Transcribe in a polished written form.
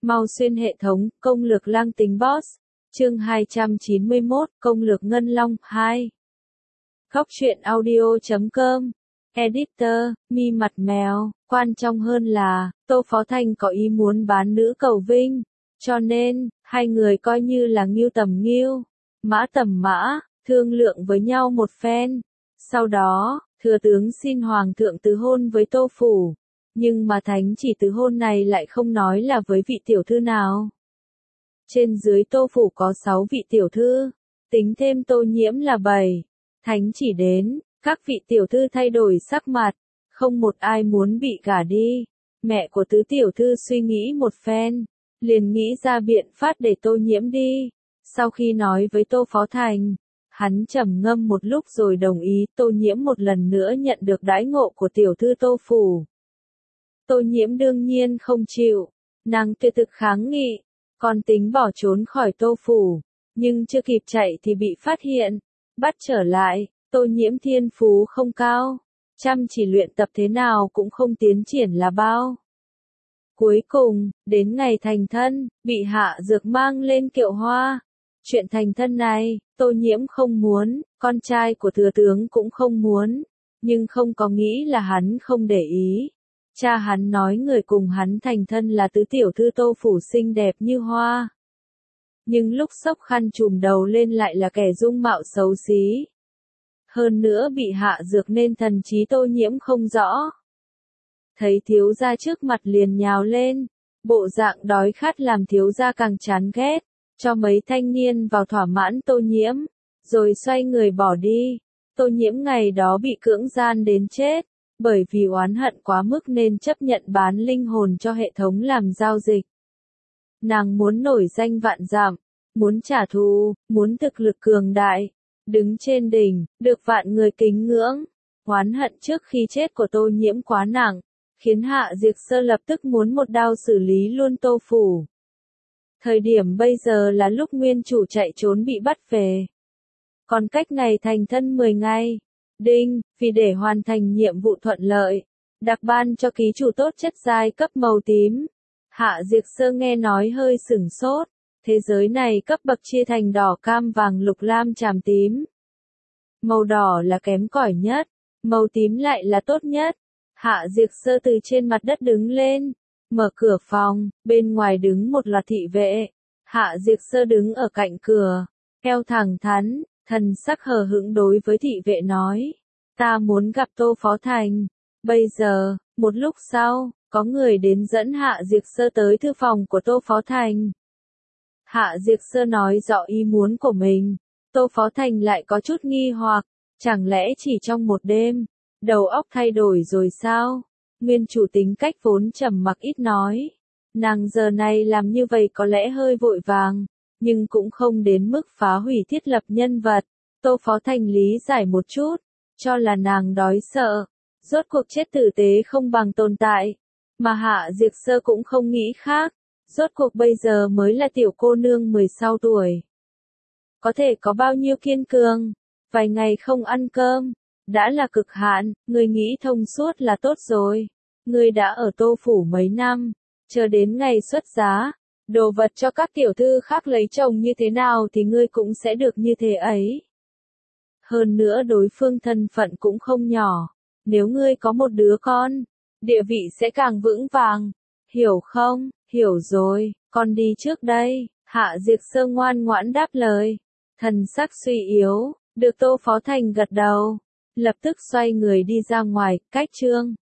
Mau xuyên hệ thống, công lược lang tính boss. Chương 291, công lược Ngân Long 2. Góc truyện audio.com. Editor, Mi Mặt Mèo. Quan trọng hơn là, Tô Phó Thành có ý muốn bán nữ cầu vinh. Cho nên, hai người coi như là ngưu tầm ngưu, mã tầm mã, thương lượng với nhau một phen. Sau đó, thừa tướng xin hoàng thượng tứ hôn với Tô Phủ. Nhưng mà thánh chỉ tứ hôn này lại không nói là với vị tiểu thư nào. Trên dưới Tô Phủ có 6 vị tiểu thư, tính thêm Tô Nhiễm là 7. Thánh chỉ đến, các vị tiểu thư thay đổi sắc mặt, không một ai muốn bị gả đi. Mẹ của tứ tiểu thư suy nghĩ một phen, liền nghĩ ra biện pháp để Tô Nhiễm đi. Sau khi nói với Tô Phó Thành, hắn trầm ngâm một lúc rồi đồng ý Tô Nhiễm một lần nữa nhận được đãi ngộ của tiểu thư Tô Phủ. Tô Nhiễm đương nhiên không chịu, nàng tuyệt thực kháng nghị, còn tính bỏ trốn khỏi Tô Phủ, nhưng chưa kịp chạy thì bị phát hiện, bắt trở lại. Tô Nhiễm thiên phú không cao, chăm chỉ luyện tập thế nào cũng không tiến triển là bao. Cuối cùng, đến ngày thành thân, bị Hạ Dược mang lên kiệu hoa. Chuyện thành thân này, Tô Nhiễm không muốn, con trai của thừa tướng cũng không muốn, nhưng không có nghĩ là hắn không để ý. Cha hắn nói người cùng hắn thành thân là tứ tiểu thư Tô Phủ xinh đẹp như hoa. Nhưng lúc xốc khăn trùm đầu lên lại là kẻ dung mạo xấu xí. Hơn nữa bị Hạ Dược nên thần trí Tô Nhiễm không rõ. Thấy thiếu gia trước mặt liền nhào lên, bộ dạng đói khát làm thiếu gia càng chán ghét, cho mấy thanh niên vào thỏa mãn Tô Nhiễm, rồi xoay người bỏ đi. Tô Nhiễm ngày đó bị cưỡng gian đến chết, bởi vì oán hận quá mức nên chấp nhận bán linh hồn cho hệ thống làm giao dịch. Nàng muốn nổi danh vạn dặm, muốn trả thù, muốn thực lực cường đại, đứng trên đỉnh, được vạn người kính ngưỡng. Oán hận trước khi chết của Tô Nhiễm quá nặng, khiến Hạ Diệt Sơ lập tức muốn một đao xử lý luôn Tô Phủ. Thời điểm bây giờ là lúc nguyên chủ chạy trốn bị bắt về. Còn cách ngày thành thân 10 ngày. Đinh, vì để hoàn thành nhiệm vụ thuận lợi, đặc ban cho ký chủ tốt chất giai cấp màu tím. Hạ Diệt Sơ nghe nói hơi sửng sốt. Thế giới này cấp bậc chia thành đỏ cam vàng lục lam tràm tím. Màu đỏ là kém cỏi nhất, màu tím lại là tốt nhất. Hạ Diệt Sơ từ trên mặt đất đứng lên, mở cửa phòng, bên ngoài đứng một loạt thị vệ. Hạ Diệt Sơ đứng ở cạnh cửa, eo thẳng thắn, thần sắc hờ hững đối với thị vệ nói, ta muốn gặp Tô Phó Thành. Bây giờ, một lúc sau, có người đến dẫn Hạ Diệt Sơ tới thư phòng của Tô Phó Thành. Hạ Diệt Sơ nói rõ ý muốn của mình, Tô Phó Thành lại có chút nghi hoặc, chẳng lẽ chỉ trong một đêm, đầu óc thay đổi rồi sao? Nguyên chủ tính cách vốn trầm mặc ít nói, nàng giờ này làm như vậy có lẽ hơi vội vàng, nhưng cũng không đến mức phá hủy thiết lập nhân vật. Tô Phó Thành lý giải một chút, cho là nàng đói sợ, rốt cuộc chết tử tế không bằng tồn tại, mà Hạ Diệt Sơ cũng không nghĩ khác. Rốt cuộc bây giờ mới là tiểu cô nương 16 tuổi. Có thể có bao nhiêu kiên cường, vài ngày không ăn cơm, đã là cực hạn, người nghĩ thông suốt là tốt rồi. Người đã ở Tô Phủ mấy năm, chờ đến ngày xuất giá, đồ vật cho các tiểu thư khác lấy chồng như thế nào thì ngươi cũng sẽ được như thế ấy. Hơn nữa đối phương thân phận cũng không nhỏ, nếu ngươi có một đứa con, địa vị sẽ càng vững vàng, hiểu không? Hiểu rồi, con đi trước đây. Hạ Diệt Sơ ngoan ngoãn đáp lời, thần sắc suy yếu, được Tô Phó Thành gật đầu, lập tức xoay người đi ra ngoài. Cách chương